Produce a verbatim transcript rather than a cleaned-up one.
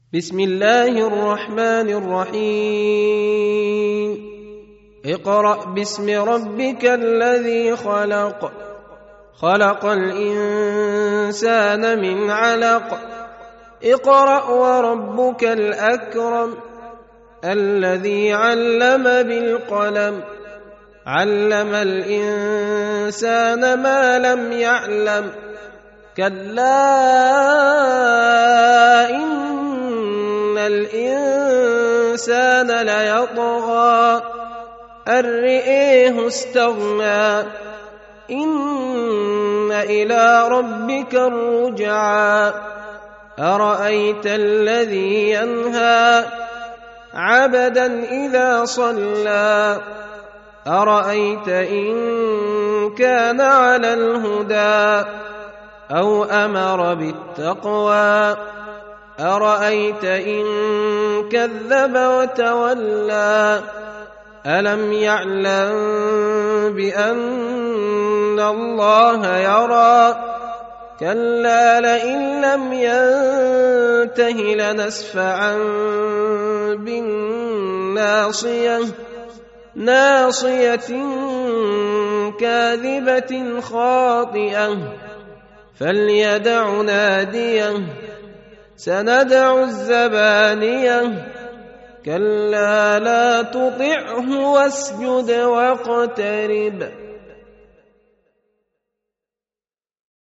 بسم الله الرحمن الرحيم اقرأ باسم ربك الذي خلق خلق الإنسان من علق اقرأ وربك الأكرم الذي علم بالقلم علم الإنسان ما لم يعلم كلا إن الإنسان ليطغى أن رآه استغنى إن إلى ربك الرجعى أرأيت الذي ينهى عبدا إذا صلى أرأيت إن كان على الهدى أو أمر بالتقوى أرأيت إن كذب وتولى ألم يعلم بأن الله يرى كلا لئن لم ينته لنسفعا بالناصية ناصية كاذبة خاطئة فليدع ناديه سندع الزبانية كلا لا تطعه واسجد واقترب